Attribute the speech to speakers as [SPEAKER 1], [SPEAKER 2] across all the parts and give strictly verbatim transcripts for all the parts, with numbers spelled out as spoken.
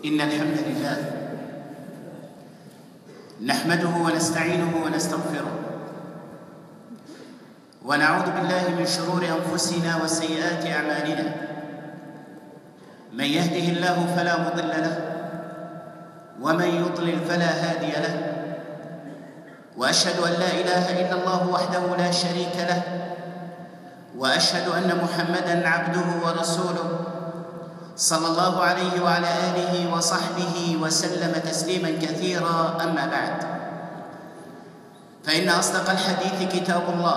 [SPEAKER 1] إن الحمد لله نحمده ونستعينه ونستغفره ونعوذ بالله من شرور أنفسنا وسيئات أعمالنا. من يهده الله فلا مضل له ومن يضلل فلا هادي له، وأشهد أن لا إله إلا الله وحده لا شريك له، وأشهد أن محمدًا عبده ورسوله صلى الله عليه وعلى آله وصحبه وسلم تسليماً كثيراً. أما بعد، فإن أصدق الحديث كتاب الله،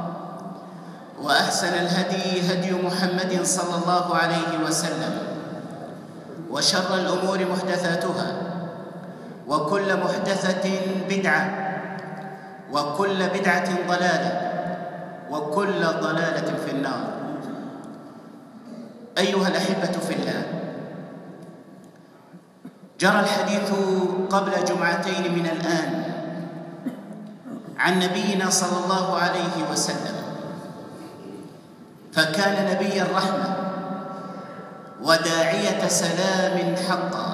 [SPEAKER 1] وأحسن الهدي هدي محمد صلى الله عليه وسلم، وشر الأمور محدثاتها، وكل محدثة بدعة، وكل بدعة ضلالة، وكل ضلالة في النار. أيها الأحبة في الله، جرى الحديث قبل جمعتين من الآن عن نبينا صلى الله عليه وسلم، فكان نبي الرحمة وداعية سلام حقا،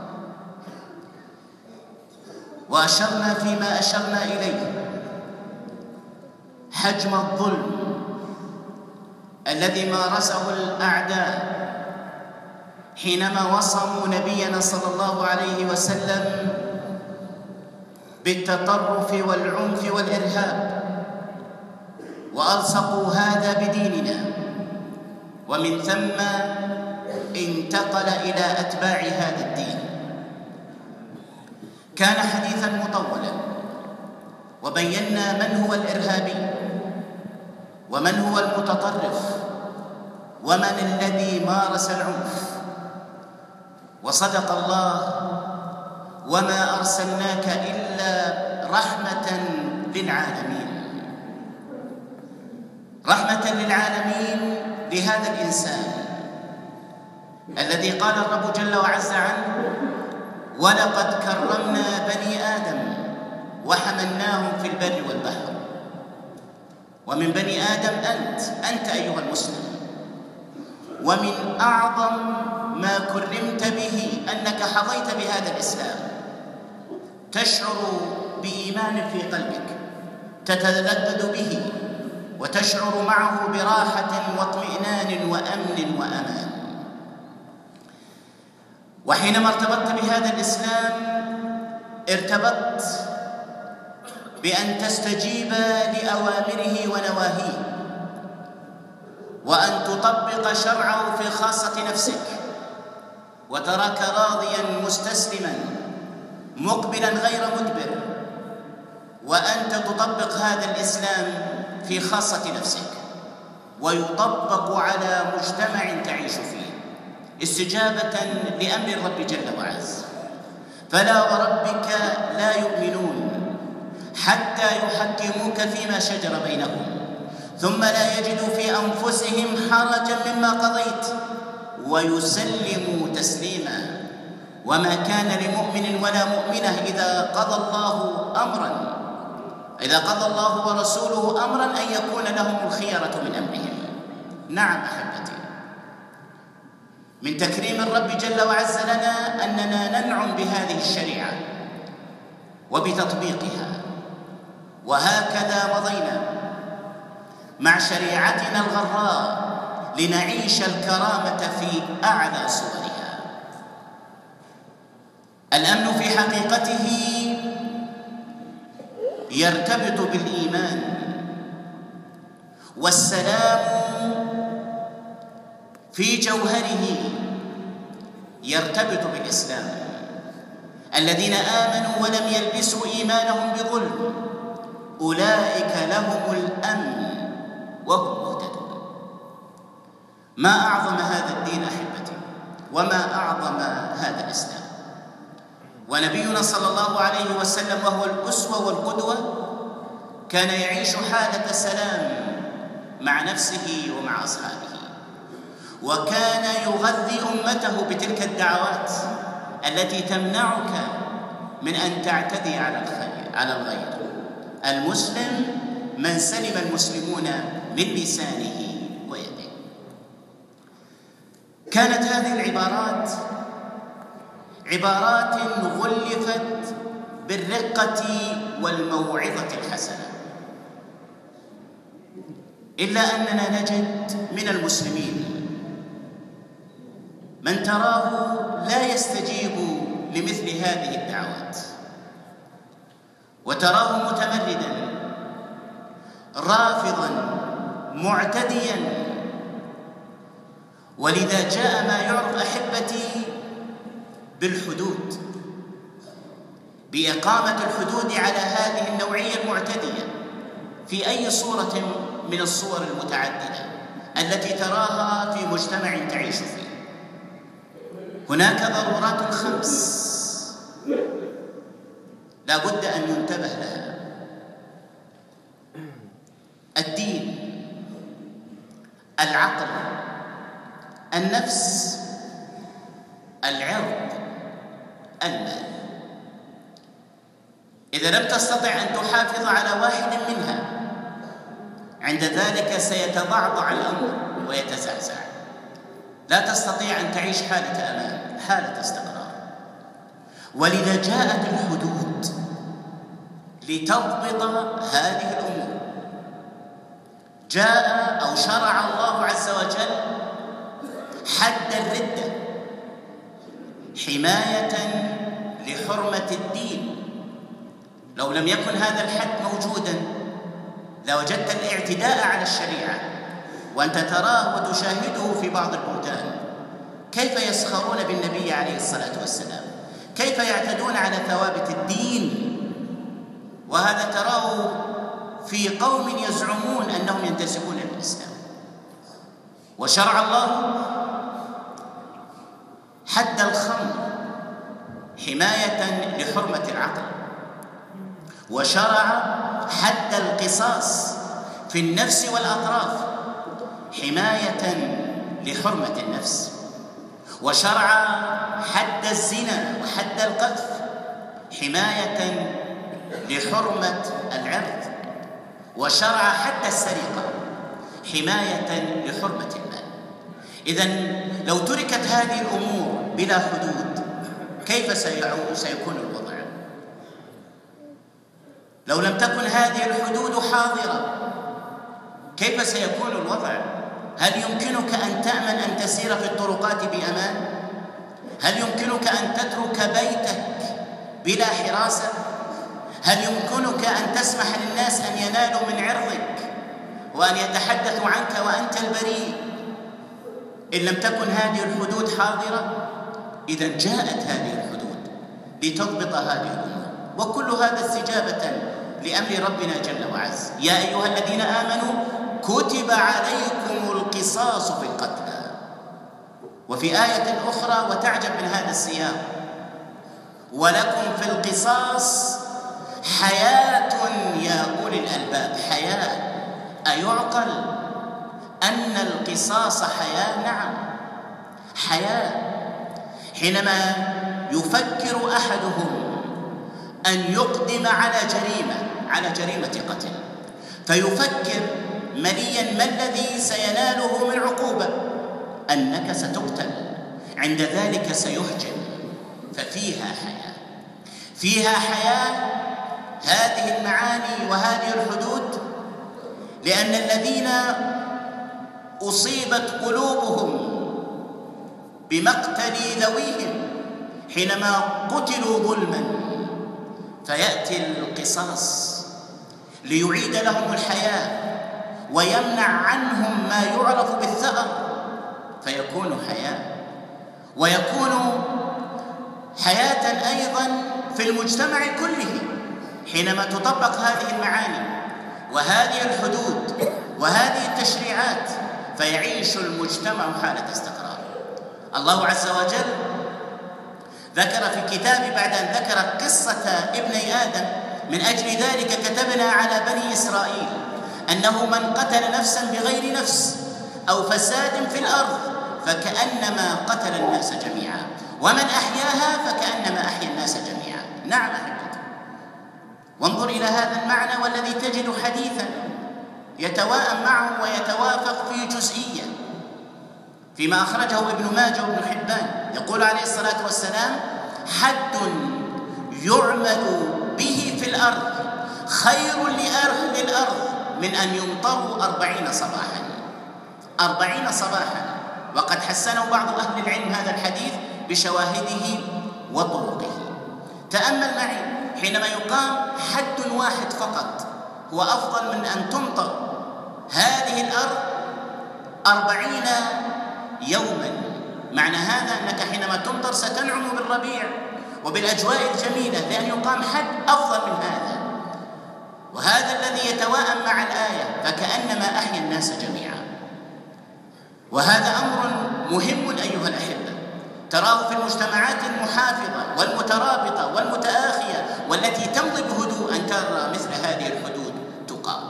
[SPEAKER 1] وأشرنا فيما أشرنا إليه حجم الظلم الذي مارسه الأعداء حينما وصموا نبينا صلى الله عليه وسلم بالتطرف والعنف والإرهاب، وألصقوا هذا بديننا، ومن ثم انتقل إلى أتباع هذا الدين. كان حديثاً مطولاً، وبينا من هو الإرهابي، ومن هو المتطرف، ومن الذي مارس العنف. وصدق الله: وما أرسلناك إلا رحمة للعالمين. رحمة للعالمين لهذا الإنسان الذي قال الرب جل وعز عنه: ولقد كرمنا بني آدم وحملناهم في البر والبحر. ومن بني آدم أنت أنت أيها المسلم، ومن أعظم ما كرمت به أنك حظيت بهذا الإسلام، تشعر بإيمان في قلبك، تتلذذ به، وتشعر معه براحة واطمئنان وأمن وأمان. وحينما ارتبطت بهذا الإسلام ارتبطت بأن تستجيب لأوامره ونواهيه، وأن تطبق شرعه في خاصة نفسك، وتراك راضياً مستسلماً مقبلاً غير مدبر، وأنت تطبق هذا الإسلام في خاصة نفسك، ويطبق على مجتمع تعيش فيه استجابة لأمر الرب جل وعز. فلا وربك لا يؤمنون حتى يحكموك فيما شجر بينهم، ثم لا يجدوا في أنفسهم حرجا مما قضيت ويسلموا تسليما. وما كان لمؤمن ولا مؤمنة إذا قضى الله أمرا إذا قضى الله ورسوله أمرا أن يكون لهم الخيرة من أمرهم. نعم أحبتي، من تكريم الرب جل وعز لنا أننا ننعم بهذه الشريعة وبتطبيقها، وهكذا مضينا مع شريعتنا الغراء لنعيش الكرامة في أعلى صورها. الأمن في حقيقته يرتبط بالإيمان، والسلام في جوهره يرتبط بالإسلام. الذين آمنوا ولم يلبسوا إيمانهم بظلم أولئك لهم الأمن وهم مهتدون. ما أعظم هذا الدين أحبتي، وما أعظم هذا الإسلام. ونبينا صلى الله عليه وسلم وهو الأسوة والقدوة كان يعيش حالة سلام مع نفسه ومع أصحابه، وكان يغذي أمته بتلك الدعوات التي تمنعك من أن تعتدي على الخير على الغير. المسلم من سلم المسلمون من لسانه ويده. كانت هذه العبارات عبارات غلفت بالرقة والموعظة الحسنة، إلا أننا نجد من المسلمين من تراه لا يستجيب لمثل هذه الدعوات، وتراه متمردا رافضا معتديا. ولذا جاء ما يعرف أحبتي بالحدود، بإقامة الحدود على هذه النوعية المعتدية في أي صورة من الصور المتعددة التي تراها في مجتمع تعيش فيه. هناك ضرورات خمس لا بد أن ينتبه لها: الدين، العقل، النفس، العرض، المال. إذا لم تستطع أن تحافظ على واحد منها، عند ذلك سيتضعضع الأمر ويتزعزع، لا تستطيع أن تعيش حالة أمان، حالة استقرار. ولذا جاءت الحدود لتضبط هذه الأمور. جاء أو شرع الله عز وجل حد الردة حماية لحرمة الدين. لو لم يكن هذا الحد موجوداً لوجدت الاعتداء على الشريعة، وأنت تراه وتشاهده في بعض البلدان كيف يسخرون بالنبي عليه الصلاة والسلام، كيف يعتدون على ثوابت الدين. وهذا تراه في قوم يزعمون أنهم ينتسبون إلى الإسلام. وشرع الله حد الخمر حماية لحرمة العقل، وشرع حد القصاص في النفس والأطراف حماية لحرمة النفس، وشرع حد الزنا وحد القذف حماية لحرمة العرض، وشرع حد السرقة حماية لحرمة المال. إذن لو تركت هذه الأمور بلا حدود كيف سيكون الوضع؟ لو لم تكن هذه الحدود حاضرة كيف سيكون الوضع؟ هل يمكنك أن تأمن أن تسير في الطرقات بأمان؟ هل يمكنك أن تترك بيتك بلا حراسة؟ هل يمكنك أن تسمح للناس أن ينالوا من عرضك وأن يتحدثوا عنك وأنت البريء إن لم تكن هذه الحدود حاضرة؟ إذن جاءت هذه الحدود لتضبط هذه الأمور، وكل هذا استجابة لأمر ربنا جل وعز: يا أيها الذين آمنوا كتب عليكم القصاص في القتلى. وفي آية أخرى وتعجب من هذا السياق: ولكم في القصاص حياة يا أولي الألباب. حياة، أيعقل أن القصاص حياة؟ نعم حياة. حينما يفكر أحدهم أن يقدم على جريمة على جريمة قتل، فيفكر مليا ما الذي سيناله من عقوبة؟ أنك ستقتل، عند ذلك سيحجم. ففيها حياة، فيها حياة هذه المعاني وهذه الحدود، لأن الذين أصيبت قلوبهم بمقتل ذويهم حينما قتلوا ظلما فيأتي القصاص ليعيد لهم الحياة ويمنع عنهم ما يعرف بالثأر، فيكون حياة، ويكون حياة أيضا في المجتمع كله حينما تطبق هذه المعاني وهذه الحدود وهذه التشريعات، فيعيش المجتمع حالة استقرار. الله عز وجل ذكر في كتابه بعد أن ذكر قصة ابني آدم: من أجل ذلك كتبنا على بني إسرائيل أنه من قتل نفسا بغير نفس أو فساد في الأرض فكأنما قتل الناس جميعا، ومن أحياها فكأنما أحيا الناس جميعا. نعم أحبتي، وانظر إلى هذا المعنى والذي تجد حديثا يتواءم معه ويتوافق في جزئية فيما أخرجه ابن ماجه وابن حبان. يقول عليه الصلاة والسلام: حد يعمل به في الأرض خير لأهل الأرض من أن يمطروا أربعين صباحا أربعين صباحا وقد حسنه بعض أهل العلم هذا الحديث بشواهده وطرقه. تأمل معي، حينما يقام حد واحد فقط هو أفضل من أن تمطر هذه الأرض أربعين يوما. معنى هذا أنك حينما تمطر ستنعم بالربيع وبالأجواء الجميلة، لأن يقام حد أفضل من هذا. وهذا الذي يتواءم مع الآية، فكأنما أحيا الناس جميعا. وهذا أمر مهم أيها الأحبة، تراه في المجتمعات المحافظة والمترابطة والمتآخية والتي تمضي بهدوء أن ترى مثل هذه الحدود تقام.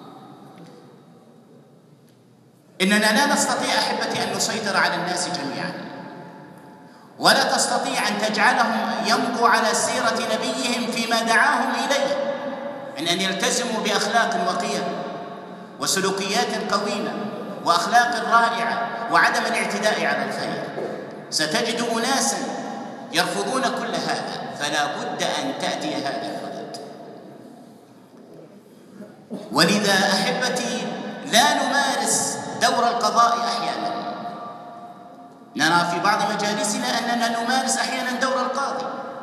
[SPEAKER 1] إننا لا نستطيع أحبتي أن نسيطر على الناس جميعا، ولا تستطيع أن تجعلهم يمضوا على سيرة نبيهم فيما دعاهم إليه من أن يلتزموا بأخلاق وقيم وسلوكيات قويمة وأخلاق رائعة وعدم الاعتداء على الخير. ستجد أناسا يرفضون كل هذا، فلا بد أن تأتي هذه الحدود. ولذا أحبتي لا نمارس دور القضاء أحيانا. نرى في بعض مجالسنا أننا نمارس أحيانا دور القاضي،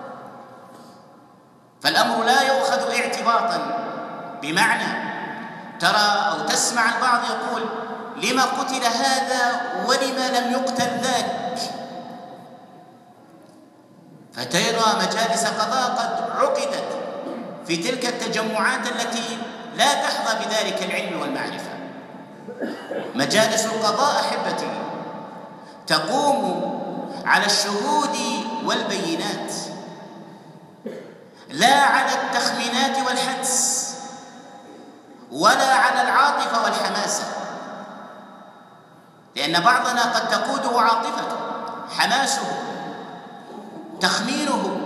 [SPEAKER 1] فالأمر لا يؤخذ اعتباطا. بمعنى ترى أو تسمع البعض يقول: لما قتل هذا ولما لم يقتل ذاك؟ فترى مجالس قضاء قد عقدت في تلك التجمعات التي لا تحظى بذلك العلم والمعرفة. مجالس القضاء أحبتي تقوم على الشهود والبينات، لا على التخمينات والحدس، ولا على العاطفة والحماسة، لأن بعضنا قد تقوده عاطفته، حماسه، تخمينه،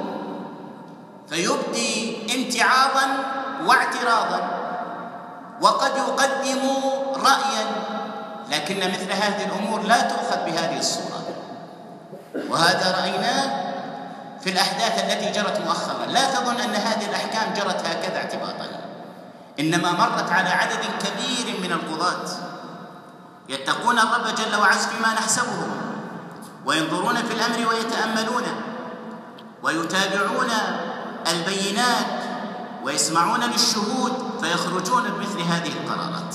[SPEAKER 1] فيبدي امتعاضا واعتراضا، وقد يقدم رأيا، لكن مثل هذه الأمور لا تؤخذ بهذه الصورة. وهذا رأيناه في الأحداث التي جرت مؤخرا. لا تظن أن هذه الأحكام جرت هكذا اعتباطا، إنما مرت على عدد كبير من القضاة يتقون الرب جل وعز فيما نحسبه، وينظرون في الأمر ويتأملون ويتابعون البينات ويسمعون للشهود، فيخرجون بمثل هذه القرارات.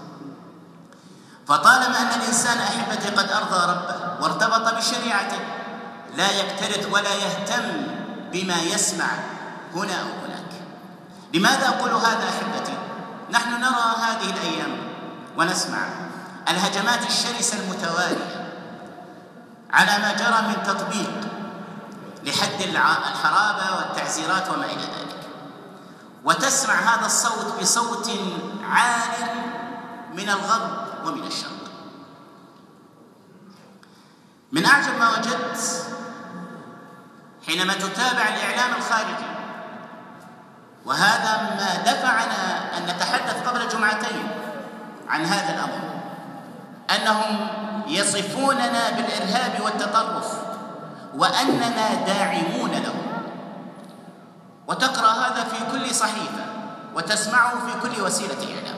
[SPEAKER 1] فطالما أن الإنسان أحبتي قد أرضى ربه وارتبط بشريعته، لا يكترث ولا يهتم بما يسمع هنا أو هناك. لماذا أقول هذا أحبتي؟ نحن نرى هذه الأيام ونسمع الهجمات الشرسة المتوالية على ما جرى من تطبيق لحد الحرابة والتعزيرات وما إلى ذلك، وتسمع هذا الصوت بصوت عال من الغرب ومن الشرق. من أعجب ما وجدت حينما تتابع الإعلام الخارجي، وهذا ما دفعنا أن نتحدث قبل جمعتين عن هذا الأمر، أنهم يصفوننا بالإرهاب والتطرف وأننا داعمون له. وتقرأ هذا في كل صحيفة وتسمعه في كل وسيلة إعلام،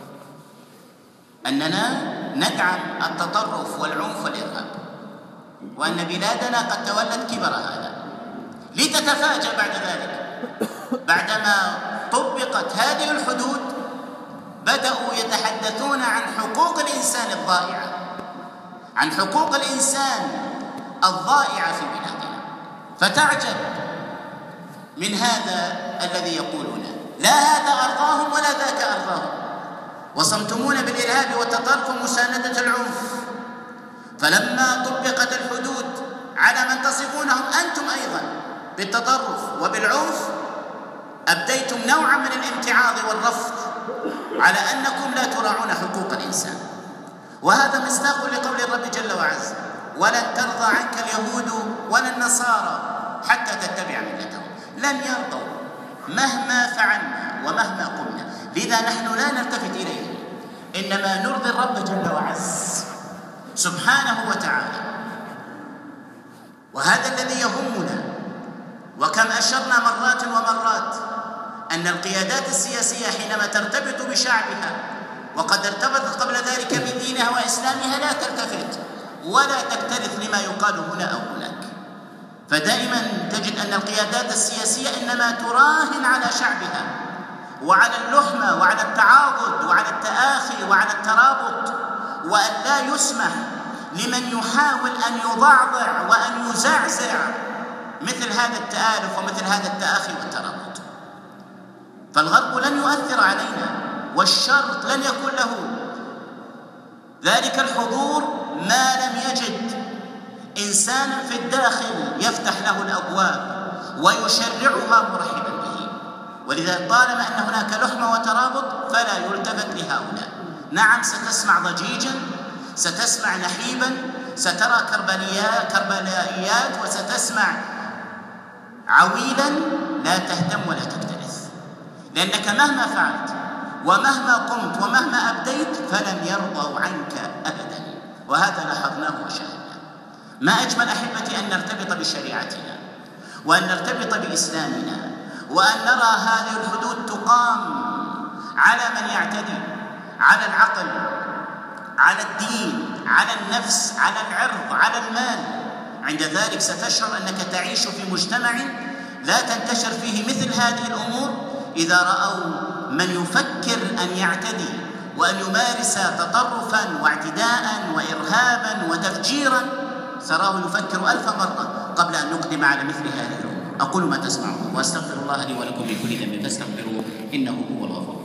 [SPEAKER 1] أننا ندعم التطرف والعنف والإرهاب، وأن بلادنا قد تولت كبر هذا. لتتفاجأ بعد ذلك بعدما طبقت هذه الحدود بدأوا يتحدثون عن حقوق الإنسان الضائعة، عن حقوق الإنسان الضائعة في بلادنا. فتعجب من هذا الذي يقولون: لا هذا أرضاهم ولا ذاك أرضاهم، وصمتمون بالإرهاب والتطرف ومساندة العنف. فلما طبقت الحدود على من تصفونهم أنتم أيضا بالتطرف وبالعنف، أبديتم نوعا من الامتعاض والرفض على أنكم لا تراعون حقوق الإنسان. وهذا مصداق لقول الرب جل وعز: ولن ترضى عنك اليهود ولا النصارى حتى تتبع ملتهم. لن يرضوا مهما فعلنا ومهما قلنا. لذا نحن لا نلتفت إليهم، إنما نرضي الرب جل وعز سبحانه وتعالى. وهذا الذي يهمنا، وكم أشرنا مرات ومرات أن القيادات السياسية حينما ترتبط بشعبها، وقد ارتبطت قبل ذلك بدينها وإسلامها، لا تلتفت ولا تكترث لما يقال هنا أو هناك. فدائما تجد أن القيادات السياسية إنما تراهن على شعبها وعلى اللحمة وعلى التعاضد وعلى التآخي وعلى الترابط، وأن لا يسمح لمن يحاول أن يضعضع وأن يزعزع مثل هذا التآلف ومثل هذا التآخي والترابط. فالغرب لن يؤثر علينا، والشرق لن يكون له ذلك الحضور ما لم يجد إنسانا في الداخل يفتح له الأبواب ويشرعها مرحبا به. ولذا طالما أن هناك لحمة وترابط فلا يلتفت لهؤلاء. نعم، ستسمع ضجيجا، ستسمع نحيبا، سترى كربلائيات، وستسمع عويلا، لا تهتم ولا تكترث، لأنك مهما فعلت ومهما قمت ومهما أبديت فلن يرضوا عنك أبدا. وهذا لاحظناه وشاهدناه. ما أجمل أحبتي أن نرتبط بشريعتنا وأن نرتبط بإسلامنا، وأن نرى هذه الحدود تقام على من يعتدي على العقل، على الدين، على النفس، على العرض، على المال. عند ذلك ستشعر أنك تعيش في مجتمع لا تنتشر فيه مثل هذه الأمور. إذا رأوا من يفكر أن يعتدي وأن يمارس تطرفا واعتداء وإرهابا وتفجيرا، سراه يفكر ألف مرة قبل أن نقدم على مثل هذه الأمور. أقول ما تسمعون وأستغفر الله لي ولكم من كل ذنب فاستغفروه إنه هو الغفور.